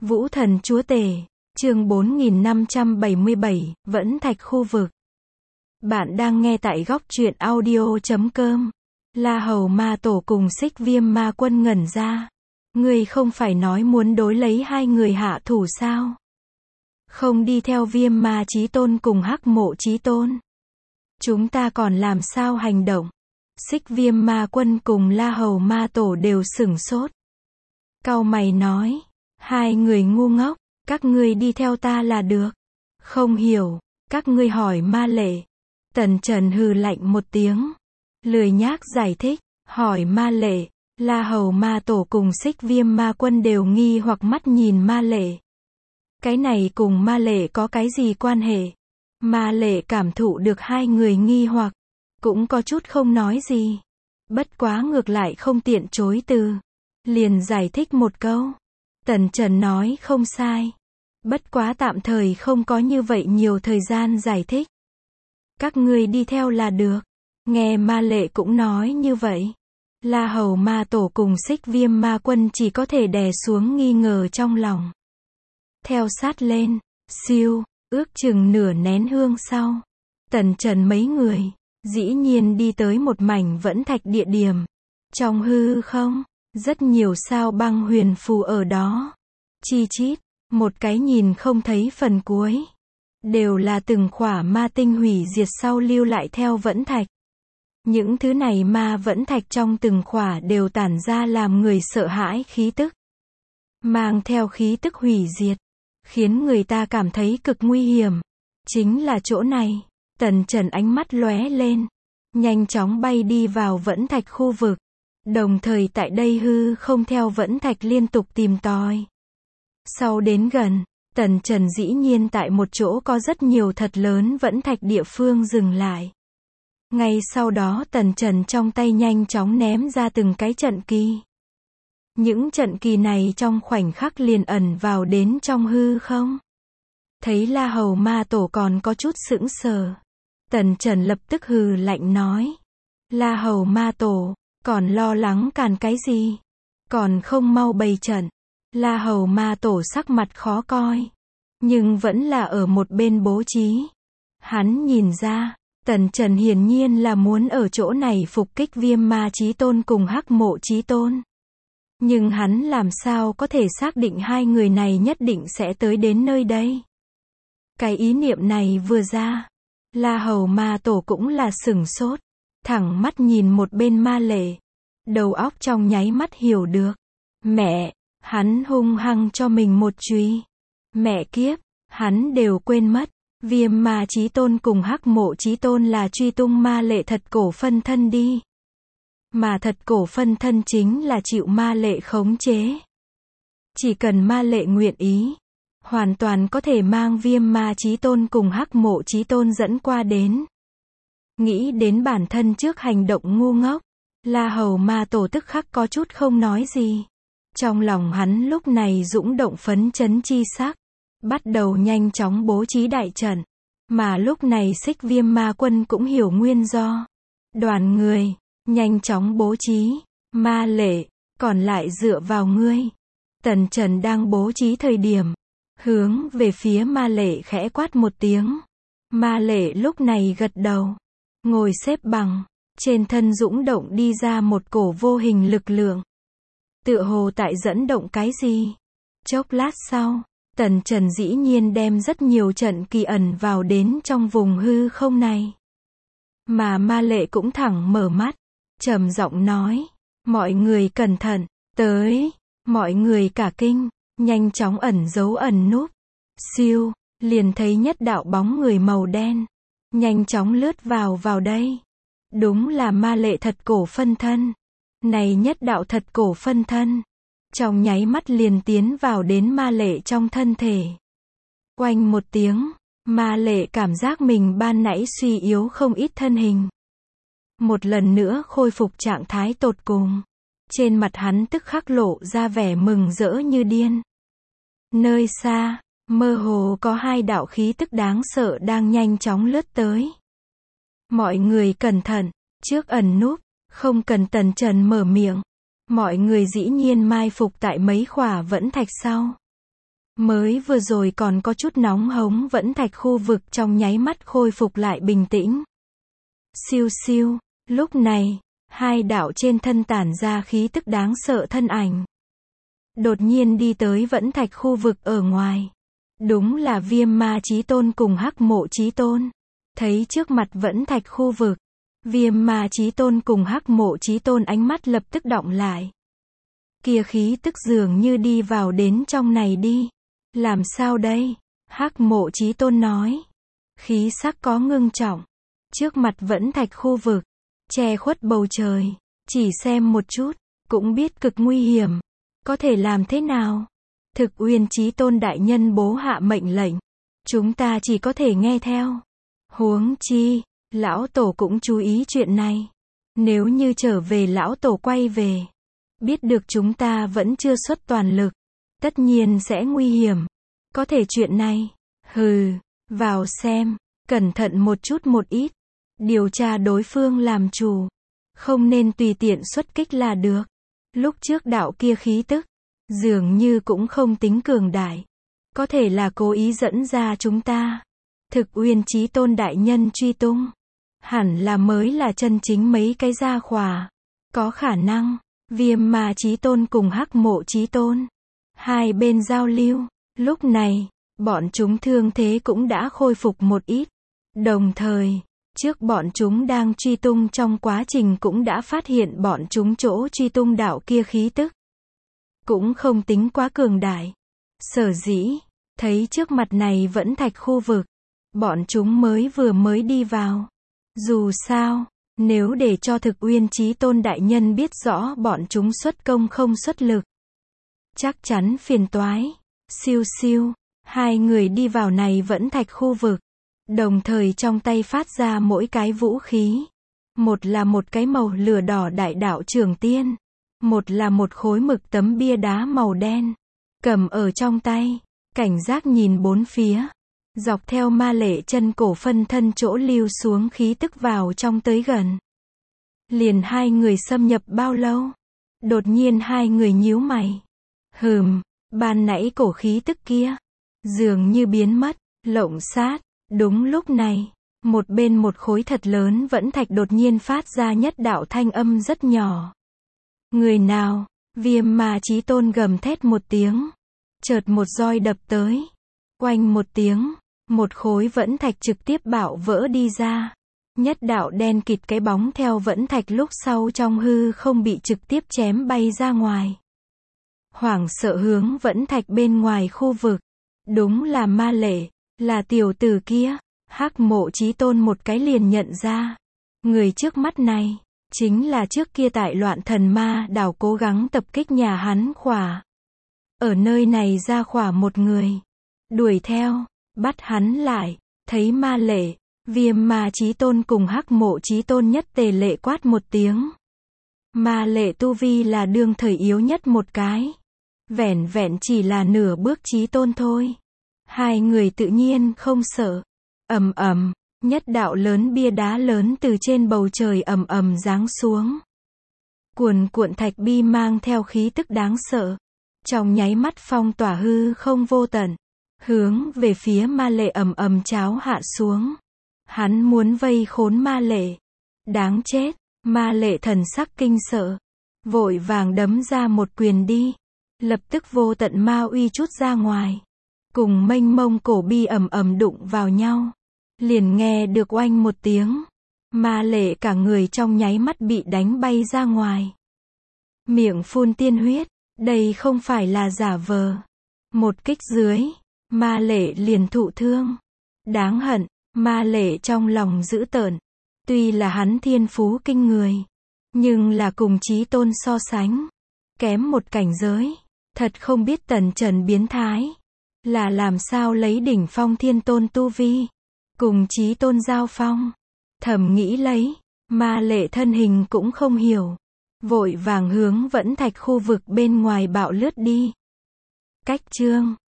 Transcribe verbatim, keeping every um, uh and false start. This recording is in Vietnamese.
Vũ thần chúa tể, chương bốn nghìn năm trăm bảy mươi bảy, Vẫn Thạch khu vực. Bạn đang nghe tại góc truyện audio chấm com. La Hầu Ma Tổ cùng Xích Viêm Ma Quân ngẩn ra. Ngươi không phải nói muốn đối lấy hai người hạ thủ sao? Không đi theo Viêm Ma Chí Tôn cùng Hắc Mộ Chí Tôn. Chúng ta còn làm sao hành động? Xích Viêm Ma Quân cùng La Hầu Ma Tổ đều sửng sốt. Cau mày nói, hai người ngu ngốc, các ngươi đi theo ta là được. Không hiểu, các ngươi hỏi Ma Lệ. Tần Trần hừ lạnh một tiếng, lười nhác giải thích, hỏi Ma Lệ. La Hầu Ma Tổ cùng Xích Viêm Ma Quân đều nghi hoặc mắt nhìn Ma Lệ. Cái này cùng Ma Lệ có cái gì quan hệ? Ma Lệ cảm thụ được hai người nghi hoặc, cũng có chút không nói gì. Bất quá ngược lại không tiện chối từ, liền giải thích một câu. Tần Trần nói không sai. Bất quá tạm thời không có như vậy nhiều thời gian giải thích. Các ngươi đi theo là được. Nghe Ma Lệ cũng nói như vậy. La Hầu Ma Tổ cùng Xích Viêm Ma Quân chỉ có thể đè xuống nghi ngờ trong lòng. Theo sát lên, siêu, ước chừng nửa nén hương sau. Tần Trần mấy người, dĩ nhiên đi tới một mảnh vẫn thạch địa điểm. Trong hư không, rất nhiều sao băng huyền phù ở đó. Chi chít, một cái nhìn không thấy phần cuối. Đều là từng khỏa ma tinh hủy diệt sau lưu lại theo vẫn thạch. Những thứ này ma vẫn thạch trong từng khỏa đều tản ra làm người sợ hãi khí tức. Mang theo khí tức hủy diệt, khiến người ta cảm thấy cực nguy hiểm. Chính là chỗ này. Tần Trần ánh mắt lóe lên, nhanh chóng bay đi vào vẫn thạch khu vực. Đồng thời tại đây hư không theo vẫn thạch liên tục tìm tòi. Sau đến gần, Tần Trần dĩ nhiên tại một chỗ có rất nhiều thật lớn vẫn thạch địa phương dừng lại. Ngay sau đó Tần Trần trong tay nhanh chóng ném ra từng cái trận kỳ. Những trận kỳ này trong khoảnh khắc liền ẩn vào đến trong hư không. Thấy La Hầu Ma Tổ còn có chút sững sờ. Tần Trần lập tức hừ lạnh nói. La Hầu Ma Tổ, còn lo lắng càn cái gì? Còn không mau bày trận. La Hầu Ma Tổ sắc mặt khó coi, nhưng vẫn là ở một bên bố trí. Hắn nhìn ra, Tần Trần hiển nhiên là muốn ở chỗ này phục kích Viêm Ma Chí Tôn cùng Hắc Mộ Chí Tôn. Nhưng hắn làm sao có thể xác định hai người này nhất định sẽ tới đến nơi đây? Cái ý niệm này vừa ra, La Hầu Ma Tổ cũng là sửng sốt, thẳng mắt nhìn một bên Ma Lệ. Đầu óc trong nháy mắt hiểu được. Mẹ, hắn hung hăng cho mình một chùy. Mẹ kiếp, hắn đều quên mất. Viêm Ma Chí Tôn cùng Hắc Mộ Chí Tôn là truy tung Ma Lệ thật cổ phân thân đi. Mà thật cổ phân thân chính là chịu Ma Lệ khống chế. Chỉ cần Ma Lệ nguyện ý, hoàn toàn có thể mang Viêm Ma Chí Tôn cùng Hắc Mộ Chí Tôn dẫn qua đến. Nghĩ đến bản thân trước hành động ngu ngốc, La Hầu Ma Tổ tức khắc có chút không nói gì. Trong lòng hắn lúc này dũng động phấn chấn chi sắc, bắt đầu nhanh chóng bố trí đại trận. Mà lúc này Xích Viêm Ma Quân cũng hiểu nguyên do. Đoàn người, nhanh chóng bố trí. Ma Lệ, còn lại dựa vào ngươi. Tần Trần đang bố trí thời điểm, hướng về phía Ma Lệ khẽ quát một tiếng. Ma Lệ lúc này gật đầu, ngồi xếp bằng, trên thân dũng động đi ra một cổ vô hình lực lượng. Tựa hồ tại dẫn động cái gì? Chốc lát sau, Tần Trần dĩ nhiên đem rất nhiều trận kỳ ẩn vào đến trong vùng hư không này. Mà Ma Lệ cũng thẳng mở mắt, trầm giọng nói, mọi người cẩn thận, tới, mọi người cả kinh, nhanh chóng ẩn giấu ẩn núp. Siêu, liền thấy nhất đạo bóng người màu đen, nhanh chóng lướt vào vào đây. Đúng là Ma Lệ thật cổ phân thân. Này nhất đạo thật cổ phân thân, trong nháy mắt liền tiến vào đến Ma Lệ trong thân thể. Oanh một tiếng, Ma Lệ cảm giác mình ban nãy suy yếu không ít thân hình. Một lần nữa khôi phục trạng thái tột cùng. Trên mặt hắn tức khắc lộ ra vẻ mừng rỡ như điên. Nơi xa, mơ hồ có hai đạo khí tức đáng sợ đang nhanh chóng lướt tới. Mọi người cẩn thận, trước ẩn núp. Không cần Tần Trần mở miệng. Mọi người dĩ nhiên mai phục tại mấy khỏa vẫn thạch sau. Mới vừa rồi còn có chút nóng hống vẫn thạch khu vực trong nháy mắt khôi phục lại bình tĩnh. Siêu siêu, lúc này, hai đạo trên thân tản ra khí tức đáng sợ thân ảnh. Đột nhiên đi tới vẫn thạch khu vực ở ngoài. Đúng là Viêm Ma Chí Tôn cùng Hắc Mộ Chí Tôn. Thấy trước mặt vẫn thạch khu vực, Viêm Ma Chí Tôn cùng Hắc Mộ Chí Tôn ánh mắt lập tức đọng lại. Kia khí tức dường như đi vào đến trong này đi. Làm sao đây? Hắc Mộ Chí Tôn nói. Khí sắc có ngưng trọng. Trước mặt vẫn thạch khu vực, che khuất bầu trời. Chỉ xem một chút, cũng biết cực nguy hiểm. Có thể làm thế nào? Thực Uyên Chí Tôn đại nhân bố hạ mệnh lệnh. Chúng ta chỉ có thể nghe theo. Huống chi, lão tổ cũng chú ý chuyện này. Nếu như trở về lão tổ quay về, biết được chúng ta vẫn chưa xuất toàn lực, tất nhiên sẽ nguy hiểm. Có thể chuyện này, hừ, vào xem, cẩn thận một chút một ít. Điều tra đối phương làm chủ. Không nên tùy tiện xuất kích là được. Lúc trước đạo kia khí tức, dường như cũng không tính cường đại. Có thể là cố ý dẫn ra chúng ta. Thực Uyên Chí Tôn đại nhân truy tung. Hẳn là mới là chân chính mấy cái gia khỏa. Có khả năng, Viêm Ma Chí Tôn cùng Hắc Mộ Chí Tôn. Hai bên giao lưu. Lúc này, bọn chúng thương thế cũng đã khôi phục một ít. Đồng thời, trước bọn chúng đang truy tung trong quá trình cũng đã phát hiện bọn chúng chỗ truy tung đạo kia khí tức. Cũng không tính quá cường đại. Sở dĩ, thấy trước mặt này vẫn thạch khu vực. Bọn chúng mới vừa mới đi vào. Dù sao, nếu để cho Thực Uyên Chí Tôn đại nhân biết rõ bọn chúng xuất công không xuất lực, chắc chắn phiền toái. Siêu siêu, hai người đi vào này vẫn thạch khu vực. Đồng thời trong tay phát ra mỗi cái vũ khí. Một là một cái màu lửa đỏ đại đạo trường tiên. Một là một khối mực tấm bia đá màu đen. Cầm ở trong tay, cảnh giác nhìn bốn phía. Dọc theo ma lệ chân cổ phân thân chỗ lưu xuống khí tức vào trong tới gần. Liền hai người xâm nhập bao lâu? Đột nhiên hai người nhíu mày. Hừm, ban nãy cổ khí tức kia, dường như biến mất, lộng sát. Đúng lúc này, một bên một khối thật lớn vẫn thạch đột nhiên phát ra nhất đạo thanh âm rất nhỏ. Người nào? Viêm Ma Chí Tôn gầm thét một tiếng. Chợt một roi đập tới. Oanh một tiếng, một khối vẫn thạch trực tiếp bạo vỡ đi ra. Nhất đạo đen kịt cái bóng theo vẫn thạch lúc sau trong hư không bị trực tiếp chém bay ra ngoài. Hoảng sợ hướng vẫn thạch bên ngoài khu vực. Đúng là ma lệ, là tiểu tử kia. Hắc Mộ Chí Tôn một cái liền nhận ra. Người trước mắt này, chính là trước kia tại Loạn Thần Ma đảo cố gắng tập kích nhà hắn khỏa. Ở nơi này ra khỏa một người. Đuổi theo, bắt hắn lại, thấy ma lệ, Viêm Ma Chí Tôn cùng Hắc Mộ Chí Tôn nhất tề lệ quát một tiếng. Ma lệ tu vi là đương thời yếu nhất một cái. Vẻn vẹn chỉ là nửa bước chí tôn thôi. Hai người tự nhiên không sợ. Ầm ầm, nhất đạo lớn bia đá lớn từ trên bầu trời ầm ầm giáng xuống. Cuồn cuộn thạch bi mang theo khí tức đáng sợ. Trong nháy mắt phong tỏa hư không vô tận. Hướng về phía ma lệ ầm ầm cháo hạ xuống. Hắn muốn vây khốn ma lệ. Đáng chết, ma lệ thần sắc kinh sợ. Vội vàng đấm ra một quyền đi. Lập tức vô tận ma uy chút ra ngoài. Cùng mênh mông cổ bi ầm ầm đụng vào nhau. Liền nghe được oanh một tiếng. Ma lệ cả người trong nháy mắt bị đánh bay ra ngoài. Miệng phun tiên huyết. Đây không phải là giả vờ. Một kích dưới, ma lệ liền thụ thương. Đáng hận, ma lệ trong lòng dữ tợn. Tuy là hắn thiên phú kinh người, nhưng là cùng chí tôn so sánh, kém một cảnh giới. Thật không biết tần trần biến thái. Là làm sao lấy đỉnh phong thiên tôn tu vi. Cùng chí tôn giao phong. Thầm nghĩ lấy, ma lệ thân hình cũng không hiểu. Vội vàng hướng vẫn thạch khu vực bên ngoài bạo lướt đi. Cách chương